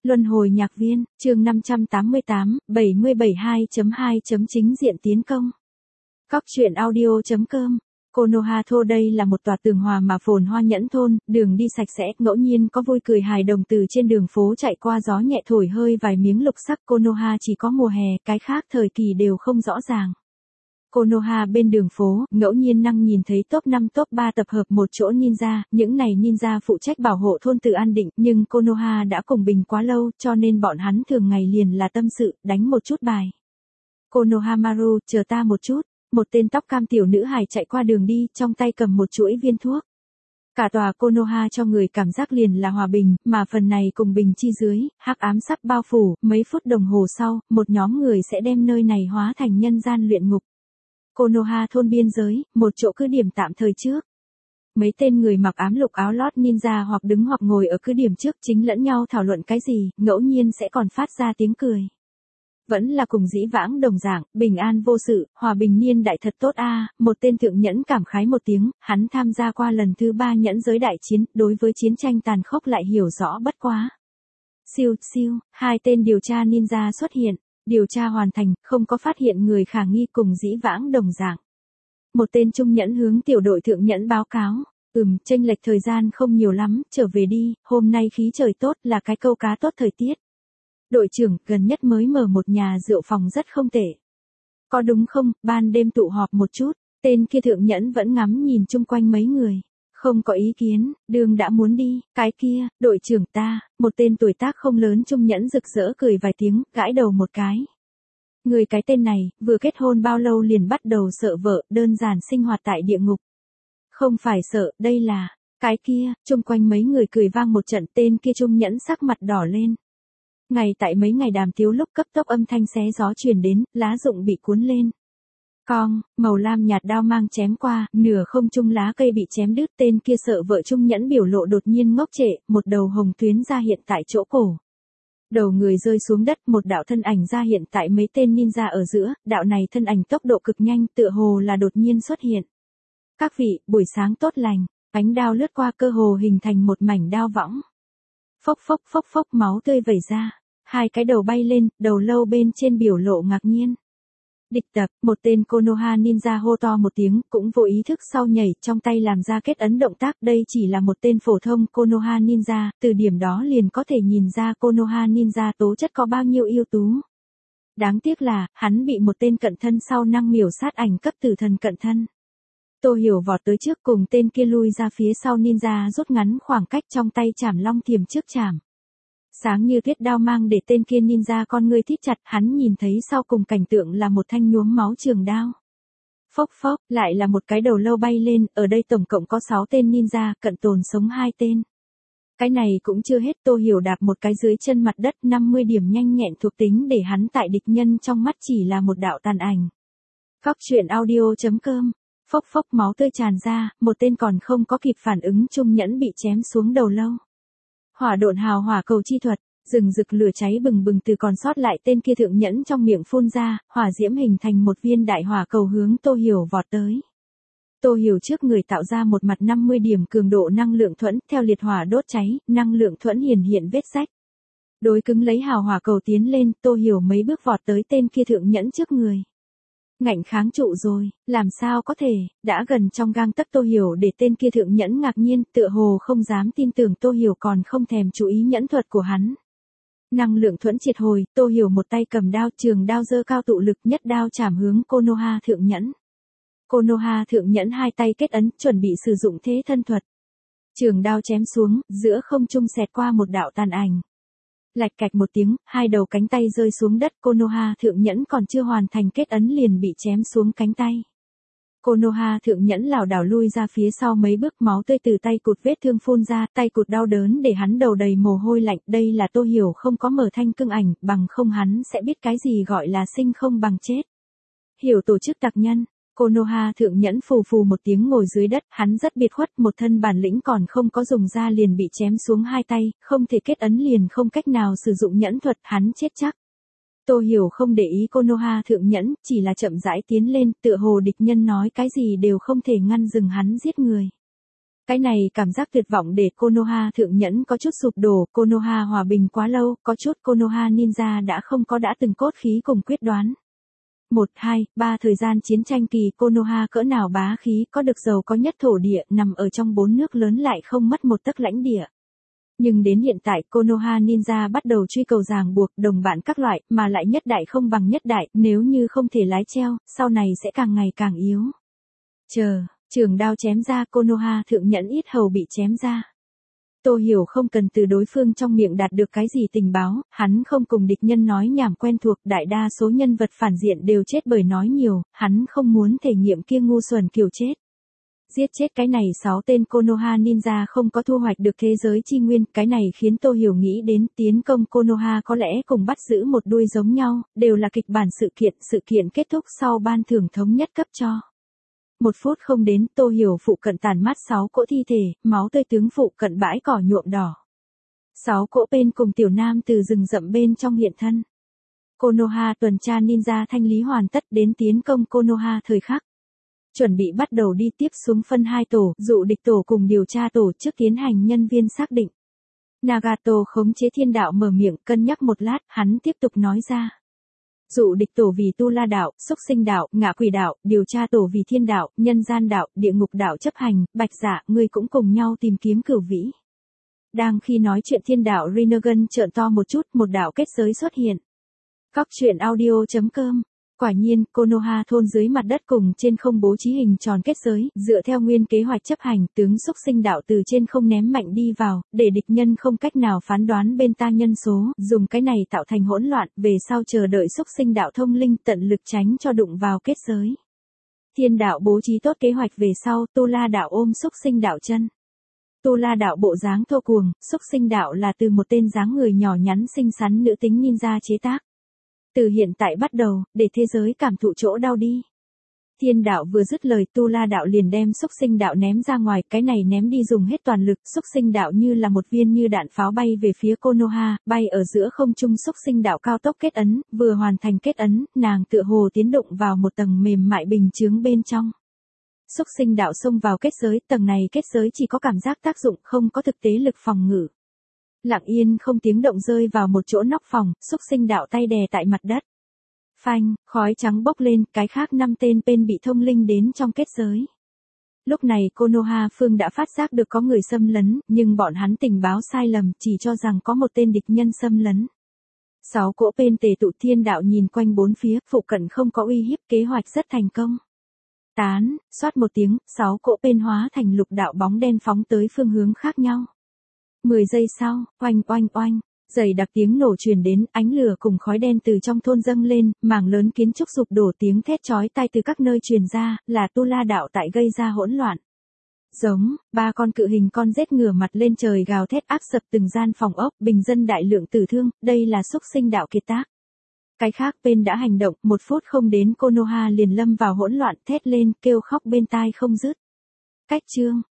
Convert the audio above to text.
Luân hồi nhạc viên, chương 588, 7072.2. Chính diện tiến công. Cóc truyện audio.com. Konoha Thô đây là một tòa tường hòa mà phồn hoa nhẫn thôn, đường đi sạch sẽ, ngẫu nhiên có vui cười hài đồng từ trên đường phố chạy qua, gió nhẹ thổi hơi vài miếng lục sắc. Konoha chỉ có mùa hè, cái khác thời kỳ đều không rõ ràng. Konoha bên đường phố, ngẫu nhiên năng nhìn thấy top 5 top 3 tập hợp một chỗ ninja, những này ninja phụ trách bảo hộ thôn từ an định, nhưng Konoha đã cùng Bình quá lâu, cho nên bọn hắn thường ngày liền là tâm sự, đánh một chút bài. Konohamaru, chờ ta một chút, một tên tóc cam tiểu nữ hài chạy qua đường đi, trong tay cầm một chuỗi viên thuốc. Cả tòa Konoha cho người cảm giác liền là hòa bình, mà phần này cùng bình chi dưới, hắc ám sắp bao phủ, mấy phút đồng hồ sau, một nhóm người sẽ đem nơi này hóa thành nhân gian luyện ngục. Konoha thôn biên giới, một chỗ cứ điểm tạm thời trước. Mấy tên người mặc ám lục áo lót ninja hoặc đứng hoặc ngồi ở cứ điểm trước chính lẫn nhau thảo luận cái gì, ngẫu nhiên sẽ còn phát ra tiếng cười. Vẫn là cùng dĩ vãng đồng dạng, bình an vô sự, hòa bình niên đại thật tốt a. Một tên thượng nhẫn cảm khái một tiếng, hắn tham gia qua lần thứ 3 nhẫn giới đại chiến, đối với chiến tranh tàn khốc lại hiểu rõ bất quá. Siêu, hai tên điều tra ninja xuất hiện. Điều tra hoàn thành, không có phát hiện người khả nghi, cùng dĩ vãng đồng dạng. Một tên trung nhẫn hướng tiểu đội thượng nhẫn báo cáo, chênh lệch thời gian không nhiều lắm, trở về đi, hôm nay khí trời tốt, là cái câu cá tốt thời tiết. Đội trưởng, gần nhất mới mở một nhà rượu phòng rất không tệ. Có đúng không, ban đêm tụ họp một chút, tên kia thượng nhẫn vẫn ngắm nhìn chung quanh mấy người. Không có ý kiến, đường đã muốn đi, cái kia, đội trưởng ta, một tên tuổi tác không lớn trung nhẫn rực rỡ cười vài tiếng, gãi đầu một cái. Người cái tên này, vừa kết hôn bao lâu liền bắt đầu sợ vợ, đơn giản sinh hoạt tại địa ngục. Không phải sợ, đây là, cái kia, chung quanh mấy người cười vang một trận, tên kia trung nhẫn sắc mặt đỏ lên. Tại mấy ngày đàm tiếu lúc cấp tốc âm thanh xé gió truyền đến, lá rụng bị cuốn lên. Cong, màu lam nhạt đao mang chém qua, nửa không trung lá cây bị chém đứt, tên kia sợ vợ trung nhẫn biểu lộ đột nhiên ngốc trệ, một đầu hồng tuyến ra hiện tại chỗ cổ. Đầu người rơi xuống đất, một đạo thân ảnh ra hiện tại mấy tên ninja ở giữa, đạo này thân ảnh tốc độ cực nhanh, tựa hồ là đột nhiên xuất hiện. Các vị, buổi sáng tốt lành, ánh đao lướt qua cơ hồ hình thành một mảnh đao võng. Phốc, máu tươi vẩy ra, hai cái đầu bay lên, đầu lâu bên trên biểu lộ ngạc nhiên. Địch tập, một tên Konoha ninja hô to một tiếng, cũng vô ý thức sau nhảy, trong tay làm ra kết ấn động tác, đây chỉ là một tên phổ thông Konoha ninja, từ điểm đó liền có thể nhìn ra Konoha ninja tố chất có bao nhiêu ưu tú. Đáng tiếc là, hắn bị một tên cận thân sau năng miểu sát ảnh cấp tử thần cận thân. Tô Hiểu vọt tới trước cùng tên kia lui ra phía sau ninja rút ngắn khoảng cách, trong tay chảm long thiềm trước chảm. Sáng như tuyết đao mang để tên kia ninja con ngươi thít chặt, hắn nhìn thấy sau cùng cảnh tượng là một thanh nhuốm máu trường đao. Phốc, lại là một cái đầu lâu bay lên, ở đây tổng cộng có 6 tên ninja, cận tồn sống 2 tên. Cái này cũng chưa hết, Tô Hiểu đạp một cái dưới chân mặt đất, 50 điểm nhanh nhẹn thuộc tính để hắn tại địch nhân trong mắt chỉ là một đạo tàn ảnh. Cóc truyện audio.com. Phốc, máu tươi tràn ra, một tên còn không có kịp phản ứng trung nhẫn bị chém xuống đầu lâu. Hỏa độn hào hỏa cầu chi thuật, rừng rực lửa cháy bừng bừng từ còn sót lại tên kia thượng nhẫn trong miệng phun ra, hỏa diễm hình thành một viên đại hỏa cầu hướng Tô Hiểu vọt tới. Tô Hiểu trước người tạo ra một mặt 50 điểm cường độ năng lượng thuẫn, theo liệt hỏa đốt cháy, năng lượng thuẫn hiện vết rách. Đối cứng lấy hào hỏa cầu tiến lên, Tô Hiểu mấy bước vọt tới tên kia thượng nhẫn trước người. Ngạnh kháng trụ rồi, làm sao có thể, đã gần trong gang tấc. Tô Hiểu để tên kia thượng nhẫn ngạc nhiên, tựa hồ không dám tin tưởng Tô Hiểu còn không thèm chú ý nhẫn thuật của hắn. Năng lượng thuẫn triệt hồi, Tô Hiểu một tay cầm đao, trường đao giơ cao tụ lực, nhất đao chảm hướng Konoha thượng nhẫn. Konoha thượng nhẫn hai tay kết ấn, chuẩn bị sử dụng thế thân thuật. Trường đao chém xuống, giữa không trung xẹt qua một đạo tàn ảnh. Lạch cạch một tiếng, hai đầu cánh tay rơi xuống đất, Konoha thượng nhẫn còn chưa hoàn thành kết ấn liền bị chém xuống cánh tay. Konoha thượng nhẫn lảo đảo lui ra phía sau mấy bước, máu tươi từ tay cụt vết thương phun ra, tay cụt đau đớn để hắn đầu đầy mồ hôi lạnh, đây là Tô Hiểu không có mở thanh cưng ảnh, bằng không hắn sẽ biết cái gì gọi là sinh không bằng chết. Hiểu tổ chức tặc nhân. Konoha thượng nhẫn phù một tiếng ngồi dưới đất, hắn rất biệt khuất, một thân bản lĩnh còn không có dùng ra liền bị chém xuống hai tay, không thể kết ấn liền không cách nào sử dụng nhẫn thuật, hắn chết chắc. Tô Hiểu không để ý Konoha thượng nhẫn, chỉ là chậm rãi tiến lên, tựa hồ địch nhân nói cái gì đều không thể ngăn dừng hắn giết người. Cái này cảm giác tuyệt vọng để Konoha thượng nhẫn có chút sụp đổ, Konoha hòa bình quá lâu, có chút Konoha ninja đã không có đã từng cốt khí cùng quyết đoán. 1, 2, 3 thời gian chiến tranh kỳ Konoha cỡ nào bá khí, có được giàu có nhất thổ địa, nằm ở trong 4 nước lớn lại không mất một tấc lãnh địa. Nhưng đến hiện tại Konoha ninja bắt đầu truy cầu ràng buộc, đồng bạn các loại, mà lại nhất đại không bằng nhất đại, nếu như không thể lái treo, sau này sẽ càng ngày càng yếu. Trường đao chém ra, Konoha thượng nhẫn ít hầu bị chém ra. Tô Hiểu không cần từ đối phương trong miệng đạt được cái gì tình báo, hắn không cùng địch nhân nói nhảm quen thuộc, đại đa số nhân vật phản diện đều chết bởi nói nhiều, hắn không muốn thể nghiệm kia ngu xuẩn kiểu chết. Giết chết cái này 6 tên Konoha ninja không có thu hoạch được thế giới chi nguyên, cái này khiến Tô Hiểu nghĩ đến tiến công Konoha có lẽ cùng bắt giữ một đuôi giống nhau, đều là kịch bản sự kiện kết thúc sau ban thưởng thống nhất cấp cho. 1 phút không đến, Tô Hiểu phụ cận tàn mát 6 cỗ thi thể, máu tươi tướng phụ cận bãi cỏ nhuộm đỏ. 6 cỗ bên cùng tiểu nam từ rừng rậm bên trong hiện thân. Konoha tuần tra ninja thanh lý hoàn tất, đến tiến công Konoha thời khắc. Chuẩn bị bắt đầu đi tiếp xuống phân 2 tổ, dụ địch tổ cùng điều tra tổ trước tiến hành nhân viên xác định. Nagato khống chế thiên đạo mở miệng, cân nhắc một lát, hắn tiếp tục nói ra. Dụ địch tổ vì tu la đạo, xúc sinh đạo, ngạ quỷ đạo, điều tra tổ vì thiên đạo, nhân gian đạo, địa ngục đạo chấp hành, Bạch Dạ, ngươi cũng cùng nhau tìm kiếm cửu vĩ. Đang khi nói chuyện thiên đạo Rinnegan trợn to một chút, một đạo kết giới xuất hiện. Cóc truyện audio.com. Quả nhiên, Konoha thôn dưới mặt đất cùng trên không bố trí hình tròn kết giới, dựa theo nguyên kế hoạch chấp hành, tướng xúc sinh đạo từ trên không ném mạnh đi vào, để địch nhân không cách nào phán đoán bên ta nhân số, dùng cái này tạo thành hỗn loạn, về sau chờ đợi xúc sinh đạo thông linh tận lực tránh cho đụng vào kết giới. Thiên đạo bố trí tốt kế hoạch về sau, Tu La đạo ôm xúc sinh đạo chân. Tu La đạo bộ dáng thô cuồng, xúc sinh đạo là từ một tên dáng người nhỏ nhắn xinh xắn nữ tính ninja chế tác. Từ hiện tại bắt đầu, để thế giới cảm thụ chỗ đau đi. Thiên đạo vừa dứt lời, Tu La đạo liền đem xúc sinh đạo ném ra ngoài, cái này ném đi dùng hết toàn lực, xúc sinh đạo như là một viên như đạn pháo bay về phía Konoha, bay ở giữa không trung, xúc sinh đạo cao tốc kết ấn, vừa hoàn thành kết ấn, nàng tựa hồ tiến động vào một tầng mềm mại bình chướng bên trong. Xúc sinh đạo xông vào kết giới, tầng này kết giới chỉ có cảm giác tác dụng, không có thực tế lực phòng ngự. Lặng yên không tiếng động rơi vào một chỗ nóc phòng, xúc sinh đạo tay đè tại mặt đất. Phanh, khói trắng bốc lên, cái khác 5 tên bên bị thông linh đến trong kết giới. Lúc này Konoha phương đã phát giác được có người xâm lấn, nhưng bọn hắn tình báo sai lầm, chỉ cho rằng có một tên địch nhân xâm lấn. 6 cỗ bên tề tụ, thiên đạo nhìn quanh bốn phía, phụ cận không có uy hiếp, kế hoạch rất thành công. Tán, xoát một tiếng, 6 cỗ bên hóa thành lục đạo bóng đen phóng tới phương hướng khác nhau. 10 giây sau, oanh oanh oanh, dày đặc tiếng nổ truyền đến, ánh lửa cùng khói đen từ trong thôn dâng lên, mảng lớn kiến trúc sụp đổ, tiếng thét chói tai từ các nơi truyền ra, là Tu La đạo tại gây ra hỗn loạn. Giống, 3 con cự hình con rết ngửa mặt lên trời gào thét áp sập từng gian phòng ốc, bình dân đại lượng tử thương, đây là xúc sinh đạo kiệt tác. Cái khác bên đã hành động, 1 phút không đến Konoha liền lâm vào hỗn loạn, thét lên, kêu khóc bên tai không dứt. Cách chương